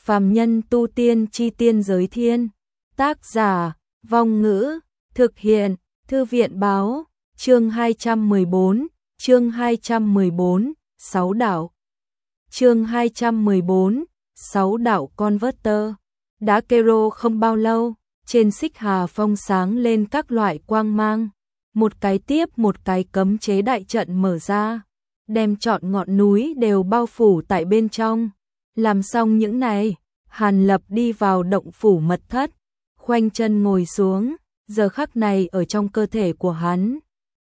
Phàm nhân tu tiên chi tiên giới thiên. Tác giả, Vong Ngữ, thực hiện, Thư viện báo, chương 214, Sáu đạo. Chương 214, Sáu đạo Converter. Đã kero không bao lâu, trên Xích Hà Phong sáng lên các loại quang mang, một cái tiếp một cái cấm chế đại trận mở ra, đem trọn ngọn núi đều bao phủ tại bên trong. Làm xong những này, Hàn Lập đi vào động phủ mật thất, khoanh chân ngồi xuống. Giờ khắc này ở trong cơ thể của hắn,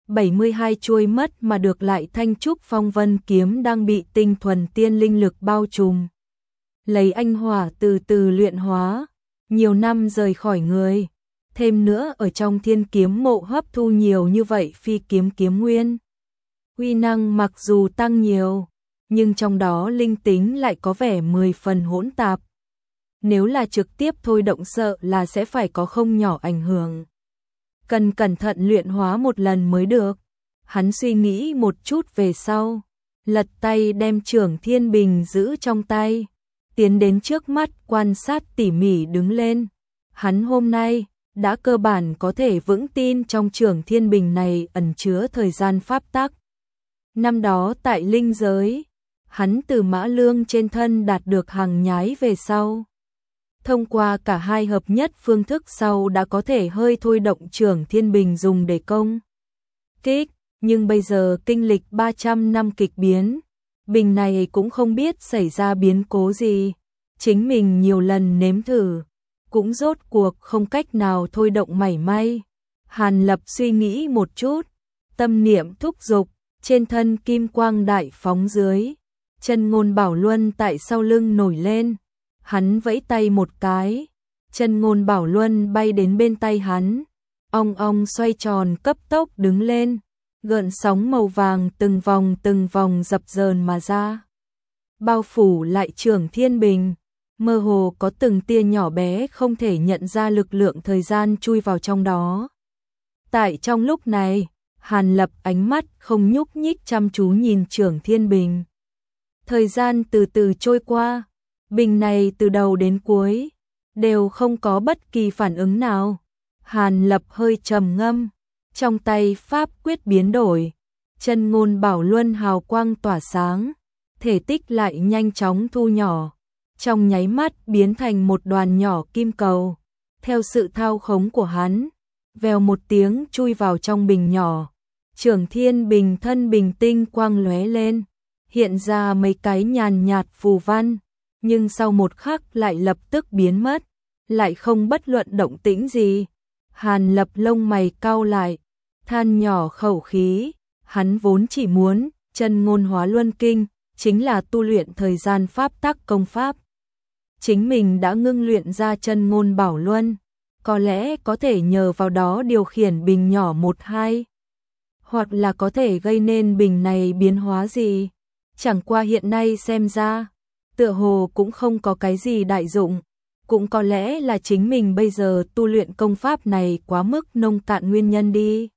72 chuôi mất mà được lại thanh trúc phong vân kiếm đang bị tinh thuần tiên linh lực bao trùm. Lấy anh hỏa từ từ luyện hóa, nhiều năm rời khỏi người, thêm nữa ở trong thiên kiếm mộ hấp thu nhiều như vậy phi kiếm kiếm nguyên. Uy năng mặc dù tăng nhiều, nhưng trong đó linh tính lại có vẻ 10 phần hỗn tạp. Nếu là trực tiếp thôi động sợ là sẽ phải có không nhỏ ảnh hưởng. Cần cẩn thận luyện hóa một lần mới được. Hắn suy nghĩ một chút về sau, lật tay đem Trưởng Thiên Bình giữ trong tay, tiến đến trước mắt quan sát tỉ mỉ đứng lên. Hắn hôm nay đã cơ bản có thể vững tin trong Trưởng Thiên Bình này ẩn chứa thời gian pháp tắc. Năm đó tại linh giới, hắn từ Mã Lương trên thân đạt được hàng nhái về sau. Thông qua cả hai hợp nhất phương thức sau đã có thể hơi thôi động Trưởng Thiên Bình dùng để công kích, nhưng bây giờ kinh lịch 300 năm kịch biến, bình này cũng không biết xảy ra biến cố gì. Chính mình nhiều lần nếm thử, cũng rốt cuộc không cách nào thôi động mảy may. Hàn Lập suy nghĩ một chút, tâm niệm thúc giục, trên thân kim quang đại phóng dưới, chân ngôn bảo luân tại sau lưng nổi lên. Hắn vẫy tay một cái, chân ngôn bảo luân bay đến bên tay hắn, ong ong xoay tròn cấp tốc đứng lên, gợn sóng màu vàng từng vòng dập dờn mà ra, bao phủ lại Trưởng Thiên Bình, mơ hồ có từng tia nhỏ bé không thể nhận ra lực lượng thời gian chui vào trong đó. Tại trong lúc này, Hàn Lập ánh mắt không nhúc nhích chăm chú nhìn Trưởng Thiên Bình. Thời gian từ từ trôi qua, bình này từ đầu đến cuối đều không có bất kỳ phản ứng nào. Hàn Lập hơi trầm ngâm, trong tay pháp quyết biến đổi, chân ngôn bảo luân hào quang tỏa sáng, thể tích lại nhanh chóng thu nhỏ, trong nháy mắt biến thành một đoàn nhỏ kim cầu. Theo sự thao khống của hắn, vèo một tiếng chui vào trong bình nhỏ. Trưởng Thiên Bình thân bình tinh quang lóe lên, hiện ra mấy cái nhàn nhạt phù văn, nhưng sau một khắc lại lập tức biến mất, lại không bất luận động tĩnh gì. Hàn Lập lông mày cau lại, than nhỏ khẩu khí, hắn vốn chỉ muốn chân ngôn hóa luân kinh, chính là tu luyện thời gian pháp tắc công pháp. Chính mình đã ngưng luyện ra chân ngôn bảo luân, có lẽ có thể nhờ vào đó điều khiển bình nhỏ 1-2, hoặc là có thể gây nên bình này biến hóa gì. Chẳng qua hiện nay xem ra, tựa hồ cũng không có cái gì đại dụng, cũng có lẽ là chính mình bây giờ tu luyện công pháp này quá mức nông cạn nguyên nhân đi.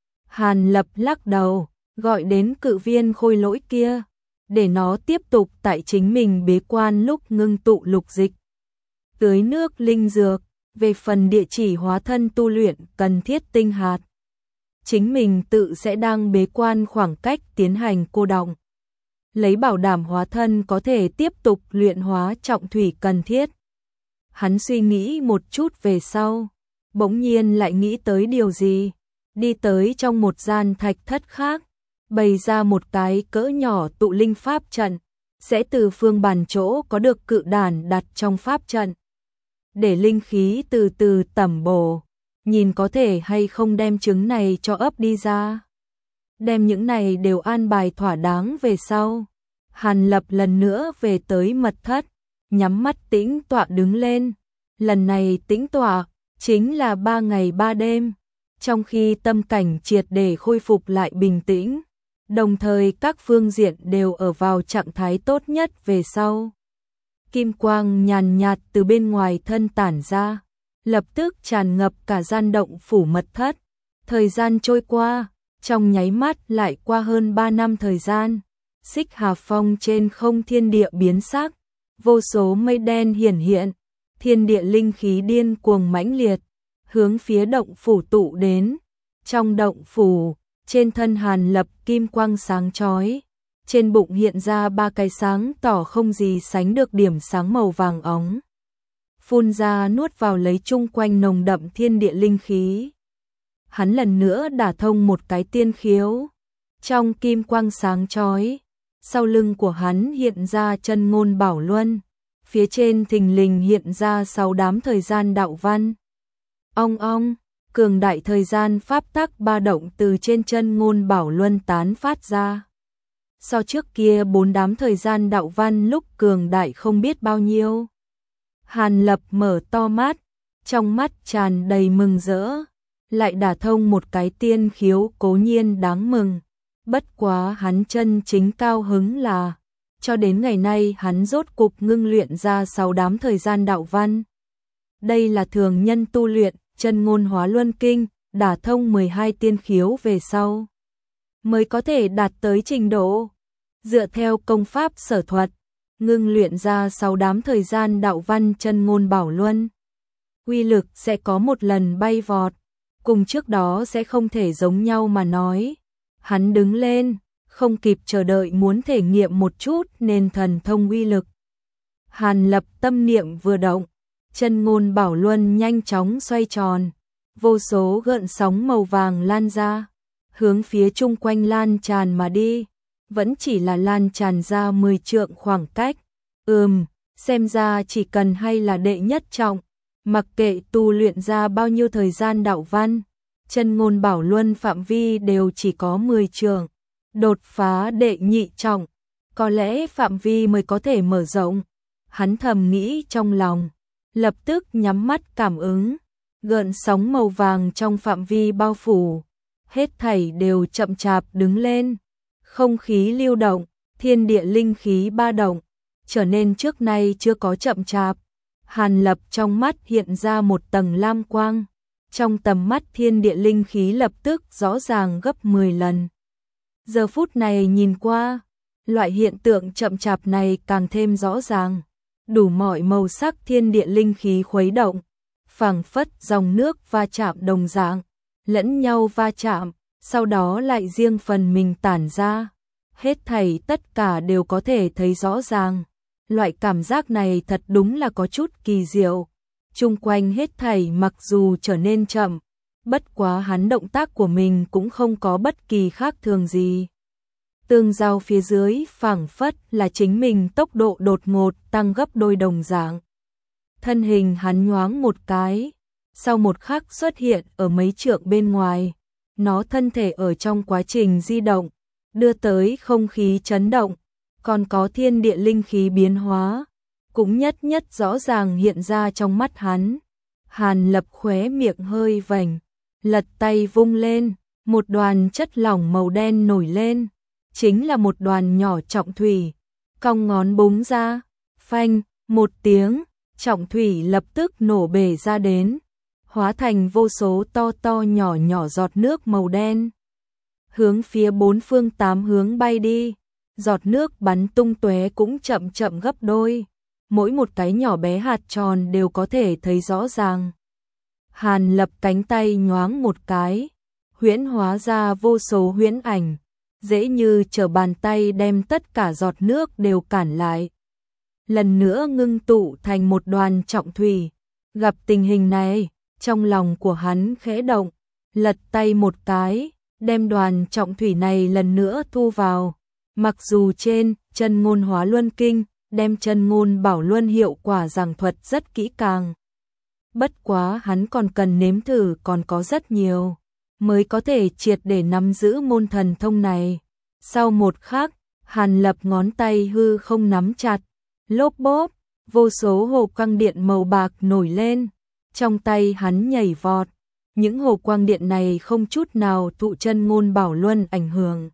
Hàn Lập lắc đầu, gọi đến cự viên khôi lỗi kia, để nó tiếp tục tại chính mình bế quan lúc ngưng tụ lục dịch, tưới nước linh dược. Về phần địa chỉ hóa thân tu luyện cần thiết tinh hạt, chính mình tự sẽ đang bế quan khoảng cách tiến hành cô đọng, lấy bảo đảm hóa thân có thể tiếp tục luyện hóa trọng thủy cần thiết. Hắn suy nghĩ một chút về sau, bỗng nhiên lại nghĩ tới điều gì, đi tới trong một gian thạch thất khác, bày ra một cái cỡ nhỏ tụ linh pháp trận, sẽ từ phương bàn chỗ có được cự đàn đặt trong pháp trận, để linh khí từ từ tẩm bổ, nhìn có thể hay không đem trứng này cho ấp đi ra. Đem những này đều an bài thỏa đáng về sau, Hàn Lập lần nữa về tới mật thất, nhắm mắt tĩnh tọa đứng lên. Lần này tĩnh tọa chính là 3 ngày 3 đêm, trong khi tâm cảnh triệt để khôi phục lại bình tĩnh, đồng thời các phương diện đều ở vào trạng thái tốt nhất về sau. Kim quang nhàn nhạt từ bên ngoài thân tản ra, lập tức tràn ngập cả gian động phủ mật thất. Thời gian trôi qua, trong nháy mắt lại qua hơn 3 năm thời gian. Xích Hà Phong trên không thiên địa biến sắc, vô số mây đen hiển hiện, thiên địa linh khí điên cuồng mãnh liệt, hướng phía động phủ tụ đến. Trong động phủ, trên thân Hàn Lập kim quang sáng chói, trên bụng hiện ra 3 cái sáng tỏ không gì sánh được điểm sáng màu vàng óng. Phun ra nuốt vào lấy chung quanh nồng đậm thiên địa linh khí. Hắn lần nữa đả thông một cái tiên khiếu. Trong kim quang sáng chói, sau lưng của hắn hiện ra chân ngôn bảo luân, phía trên thình lình hiện ra 6 đám thời gian đạo văn. Ong ong, cường đại thời gian pháp tắc ba động từ trên chân ngôn bảo luân tán phát ra. So trước kia 4 đám thời gian đạo văn lúc cường đại không biết bao nhiêu. Hàn Lập mở to mắt, trong mắt tràn đầy mừng rỡ, lại đả thông một cái tiên khiếu cố nhiên đáng mừng. Bất quá hắn chân chính cao hứng là, cho đến ngày nay hắn rốt cục ngưng luyện ra 6 đám thời gian đạo văn. Đây là thường nhân tu luyện chân ngôn hóa luân kinh, đả thông 12 tiên khiếu về sau, mới có thể đạt tới trình độ. Dựa theo công pháp sở thuật, ngưng luyện ra 6 đám thời gian đạo văn chân ngôn bảo luân. Uy lực sẽ có một lần bay vọt, cùng trước đó sẽ không thể giống nhau mà nói. Hắn đứng lên, không kịp chờ đợi muốn thể nghiệm một chút nên thần thông uy lực. Hàn Lập tâm niệm vừa động, chân ngôn bảo luân nhanh chóng xoay tròn, vô số gợn sóng màu vàng lan ra, hướng phía chung quanh lan tràn mà đi, vẫn chỉ là lan tràn ra 10 trượng khoảng cách. Xem ra chỉ cần hay là đệ nhất trọng, mặc kệ tu luyện ra bao nhiêu thời gian đạo văn, chân ngôn bảo luân phạm vi đều chỉ có 10 trượng. Đột phá đệ nhị trọng, có lẽ phạm vi mới có thể mở rộng. Hắn thầm nghĩ trong lòng, lập tức nhắm mắt cảm ứng, gợn sóng màu vàng trong phạm vi bao phủ, hết thảy đều chậm chạp đứng lên. Không khí lưu động, thiên địa linh khí ba động, trở nên trước nay chưa có chậm chạp. Hàn Lập trong mắt hiện ra một tầng lam quang, trong tầm mắt thiên địa linh khí lập tức rõ ràng gấp 10 lần. Giờ phút này nhìn qua, loại hiện tượng chậm chạp này càng thêm rõ ràng, đủ mọi màu sắc thiên địa linh khí khuấy động, phảng phất dòng nước va chạm đồng dạng, lẫn nhau va chạm, sau đó lại riêng phần mình tản ra. Hết thảy tất cả đều có thể thấy rõ ràng. Loại cảm giác này thật đúng là có chút kỳ diệu. Chung quanh hết thảy mặc dù trở nên chậm, bất quá hắn động tác của mình cũng không có bất kỳ khác thường gì. Tương giao phía dưới phảng phất là chính mình tốc độ đột ngột tăng gấp đôi đồng dạng. Thân hình hắn nhoáng một cái, sau một khắc xuất hiện ở mấy trượng bên ngoài. Nó thân thể ở trong quá trình di động, đưa tới không khí chấn động, còn có thiên địa linh khí biến hóa, cũng nhất nhất rõ ràng hiện ra trong mắt hắn. Hàn Lập khóe miệng hơi vành, lật tay vung lên, một đoàn chất lỏng màu đen nổi lên, chính là một đoàn nhỏ trọng thủy, cong ngón búng ra, phanh, một tiếng, trọng thủy lập tức nổ bể ra đến, hóa thành vô số to to nhỏ nhỏ giọt nước màu đen, hướng phía 4 phương 8 hướng bay đi. Giọt nước bắn tung tóe cũng chậm chậm gấp đôi, mỗi một cái nhỏ bé hạt tròn đều có thể thấy rõ ràng. Hàn Lập cánh tay nhoáng một cái, huyễn hóa ra vô số huyễn ảnh, dễ như trở bàn tay đem tất cả giọt nước đều cản lại. Lần nữa ngưng tụ thành một đoàn trọng thủy. Gặp tình hình này, trong lòng của hắn khẽ động, lật tay một cái, đem đoàn trọng thủy này lần nữa thu vào. Mặc dù trên chân ngôn hóa luân kinh, đem chân ngôn bảo luân hiệu quả giảng thuật rất kỹ càng. Bất quá hắn còn cần nếm thử còn có rất nhiều, mới có thể triệt để nắm giữ môn thần thông này. Sau một khắc, Hàn Lập ngón tay hư không nắm chặt, lốp bốp, vô số hồ quang điện màu bạc nổi lên, trong tay hắn nhảy vọt. Những hồ quang điện này không chút nào thụ chân ngôn bảo luân ảnh hưởng.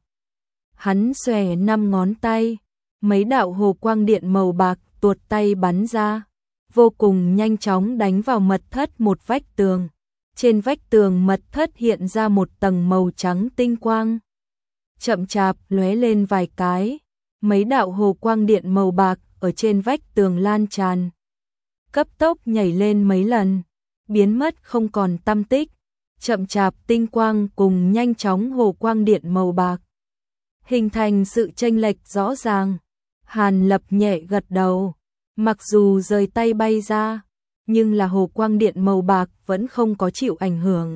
Hắn xòe 5 ngón tay, mấy đạo hồ quang điện màu bạc tuột tay bắn ra, vô cùng nhanh chóng đánh vào mật thất một vách tường. Trên vách tường mật thất hiện ra một tầng màu trắng tinh quang. Chậm chạp lóe lên vài cái, mấy đạo hồ quang điện màu bạc ở trên vách tường lan tràn, cấp tốc nhảy lên mấy lần, biến mất không còn tăm tích, chậm chạp tinh quang cùng nhanh chóng hồ quang điện màu bạc, hình thành sự chênh lệch rõ ràng. Hàn Lập nhẹ gật đầu, mặc dù rời tay bay ra, nhưng là hồ quang điện màu bạc vẫn không có chịu ảnh hưởng.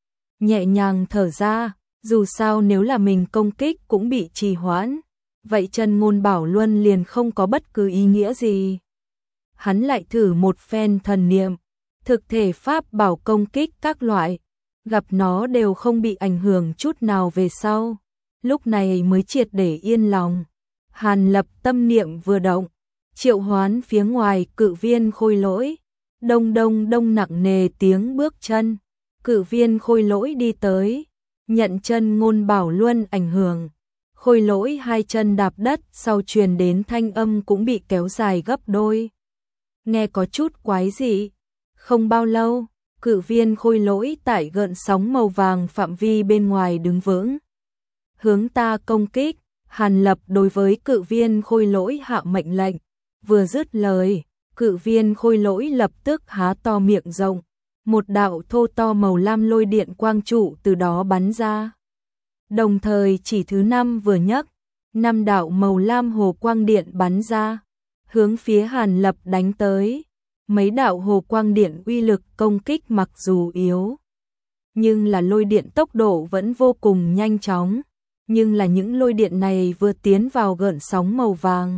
Nhẹ nhàng thở ra, dù sao nếu là mình công kích cũng bị trì hoãn, vậy Chân Ngôn Bảo Luân liền không có bất cứ ý nghĩa gì. Hắn lại thử một phen thần niệm, thực thể pháp bảo công kích các loại, gặp nó đều không bị ảnh hưởng chút nào về sau, lúc này mới triệt để yên lòng. Hàn Lập tâm niệm vừa động, triệu hoán phía ngoài cự viên khôi lỗi, đông đông đông nặng nề tiếng bước chân, cự viên khôi lỗi đi tới, nhận Chân Ngôn Bảo Luân ảnh hưởng, khôi lỗi hai chân đạp đất sau truyền đến thanh âm cũng bị kéo dài gấp đôi. Nghe có chút quái dị, không bao lâu, cự viên khôi lỗi tại gợn sóng màu vàng phạm vi bên ngoài đứng vững. Hướng ta công kích, Hàn Lập đối với cự viên khôi lỗi hạ mệnh lệnh, vừa dứt lời, cự viên khôi lỗi lập tức há to miệng rộng, một đạo thô to màu lam lôi điện quang trụ từ đó bắn ra. Đồng thời chỉ thứ 5 vừa nhấc, 5 đạo màu lam hồ quang điện bắn ra, hướng phía Hàn Lập đánh tới. Mấy đạo hồ quang điện uy lực công kích mặc dù yếu, nhưng là lôi điện tốc độ vẫn vô cùng nhanh chóng, nhưng là những lôi điện này vừa tiến vào gợn sóng màu vàng,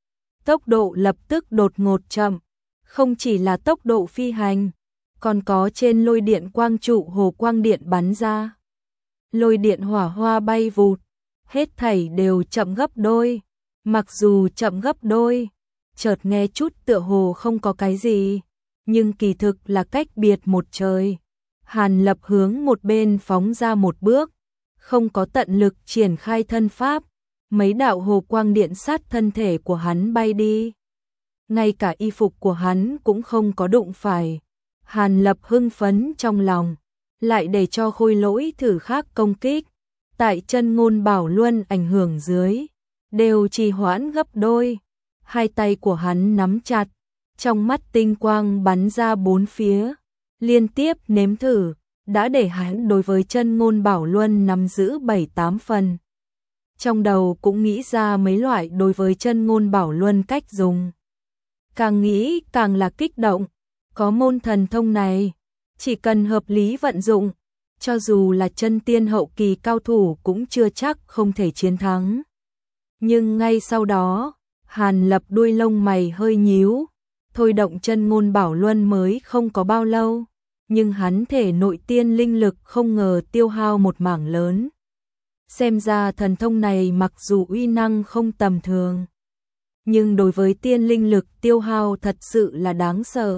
tốc độ lập tức đột ngột chậm, không chỉ là tốc độ phi hành, còn có trên lôi điện quang trụ hồ quang điện bắn ra. Lôi điện hỏa hoa bay vụt, hết thảy đều chậm gấp đôi, mặc dù chậm gấp đôi, chợt nghe chút tựa hồ không có cái gì, nhưng kỳ thực là cách biệt một trời. Hàn Lập hướng một bên phóng ra một bước, không có tận lực triển khai thân pháp, mấy đạo hồ quang điện sát thân thể của hắn bay đi. Ngay cả y phục của hắn cũng không có đụng phải. Hàn Lập hưng phấn trong lòng, lại để cho khôi lỗi thử khác công kích, tại Chân Ngôn Bảo Luân ảnh hưởng dưới, đều trì hoãn gấp đôi. Hai tay của hắn nắm chặt, trong mắt tinh quang bắn ra bốn phía, liên tiếp nếm thử, đã để hắn đối với Chân Ngôn Bảo Luân nắm giữ 7-8 phần. Trong đầu cũng nghĩ ra mấy loại đối với Chân Ngôn Bảo Luân cách dùng. Càng nghĩ càng là kích động, có môn thần thông này, chỉ cần hợp lý vận dụng, cho dù là chân tiên hậu kỳ cao thủ cũng chưa chắc không thể chiến thắng. Nhưng ngay sau đó, Hàn Lập đuôi lông mày hơi nhíu, thôi động Chân Ngôn Bảo Luân mới không có bao lâu, nhưng hắn thể nội tiên linh lực không ngờ tiêu hao một mảng lớn. Xem ra thần thông này mặc dù uy năng không tầm thường, nhưng đối với tiên linh lực tiêu hao thật sự là đáng sợ.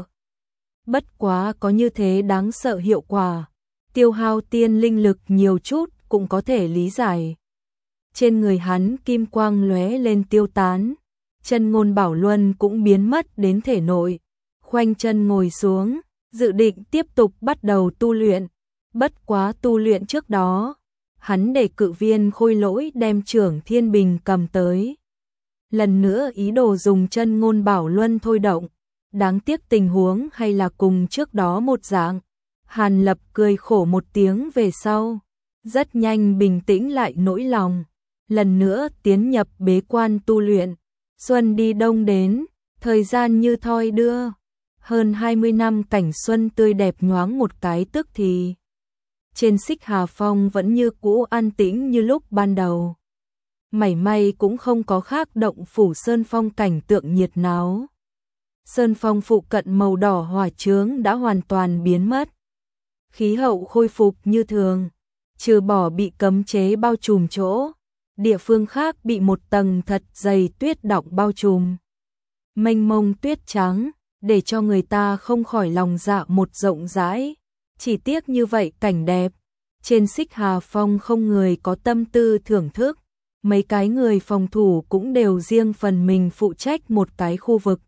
Bất quá có như thế đáng sợ hiệu quả, tiêu hao tiên linh lực nhiều chút cũng có thể lý giải. Trên người hắn kim quang lóe lên tiêu tán, Chân Ngôn Bảo Luân cũng biến mất đến thể nội, khoanh chân ngồi xuống, dự định tiếp tục bắt đầu tu luyện. Bất quá tu luyện trước đó, hắn để cự viên khôi lỗi đem Trưởng Thiên Bình cầm tới. Lần nữa ý đồ dùng Chân Ngôn Bảo Luân thôi động, đáng tiếc tình huống hay là cùng trước đó một dạng. Hàn Lập cười khổ một tiếng về sau, rất nhanh bình tĩnh lại nỗi lòng, lần nữa tiến nhập bế quan tu luyện. Xuân đi đông đến, thời gian như thoi đưa, hơn 20 năm cảnh xuân tươi đẹp nhoáng một cái tức thì. Trên Xích Hà Phong vẫn như cũ an tĩnh như lúc ban đầu. Mảy may cũng không có khác động phủ Sơn Phong cảnh tượng nhiệt náo. Sơn Phong phụ cận màu đỏ hỏa chướng đã hoàn toàn biến mất. Khí hậu khôi phục như thường, trừ bỏ bị cấm chế bao trùm chỗ, địa phương khác bị một tầng thật dày tuyết đọng bao trùm. Mênh mông tuyết trắng, để cho người ta không khỏi lòng dạ một rộng rãi. Chỉ tiếc như vậy cảnh đẹp, trên Xích Hà Phong không người có tâm tư thưởng thức, mấy cái người phòng thủ cũng đều riêng phần mình phụ trách một cái khu vực.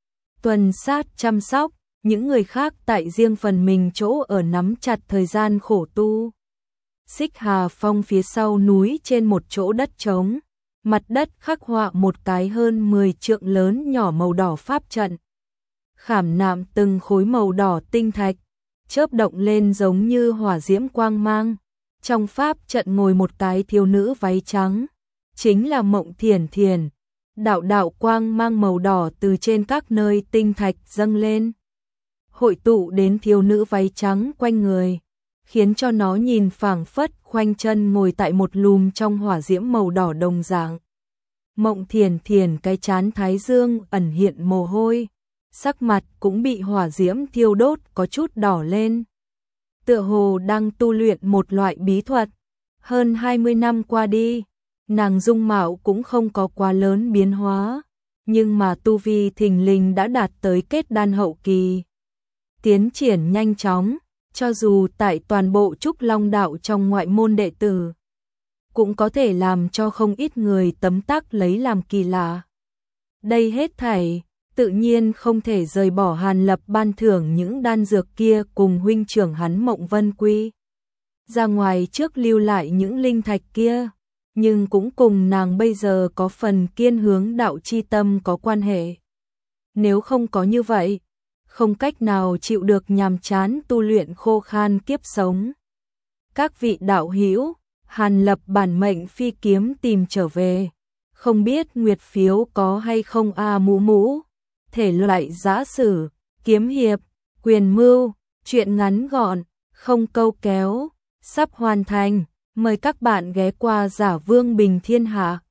Tuần sát chăm sóc, những người khác tại riêng phần mình chỗ ở nắm chặt thời gian khổ tu. Xích Hà Phong phía sau núi trên một chỗ đất trống, Mặt đất khắc họa một cái hơn 10 trượng lớn nhỏ màu đỏ pháp trận. Khảm nạm từng khối màu đỏ tinh thạch, chớp động lên giống như hỏa diễm quang mang. Trong pháp trận ngồi một cái thiếu nữ váy trắng, chính là Mộng Thiển Thiển. Đạo đạo quang mang màu đỏ từ trên các nơi tinh thạch dâng lên, hội tụ đến thiếu nữ váy trắng quanh người, khiến cho nó nhìn phảng phất khoanh chân ngồi tại một lùm trong hỏa diễm màu đỏ đồng dạng. Mộng Thiển Thiển cái trán thái dương ẩn hiện mồ hôi, sắc mặt cũng bị hỏa diễm thiêu đốt có chút đỏ lên. Tựa hồ đang tu luyện một loại bí thuật. Hơn 20 năm qua đi, nàng dung mạo cũng không có quá lớn biến hóa, nhưng mà tu vi thình lình đã đạt tới kết đan hậu kỳ. Tiến triển nhanh chóng, cho dù tại toàn bộ Trúc Long đạo trong ngoại môn đệ tử, cũng có thể làm cho không ít người tấm tắc lấy làm kỳ lạ. Đây hết thảy, tự nhiên không thể rời bỏ Hàn Lập ban thưởng những đan dược kia cùng huynh trưởng hắn Mộng Vân Quy. Ra ngoài trước lưu lại những linh thạch kia, nhưng cũng cùng nàng bây giờ có phần kiên hướng đạo chi tâm có quan hệ. Nếu không có như vậy, không cách nào chịu được nhàm chán tu luyện khô khan kiếp sống. Các vị đạo hữu, Hàn Lập bản mệnh phi kiếm tìm trở về, không biết nguyệt phiếu có hay không a mũ mũ. Thể loại giã sử, kiếm hiệp, quyền mưu, truyện ngắn gọn, không câu kéo, sắp hoàn thành, mời các bạn ghé qua Giả Vương Bình Thiên Hạ.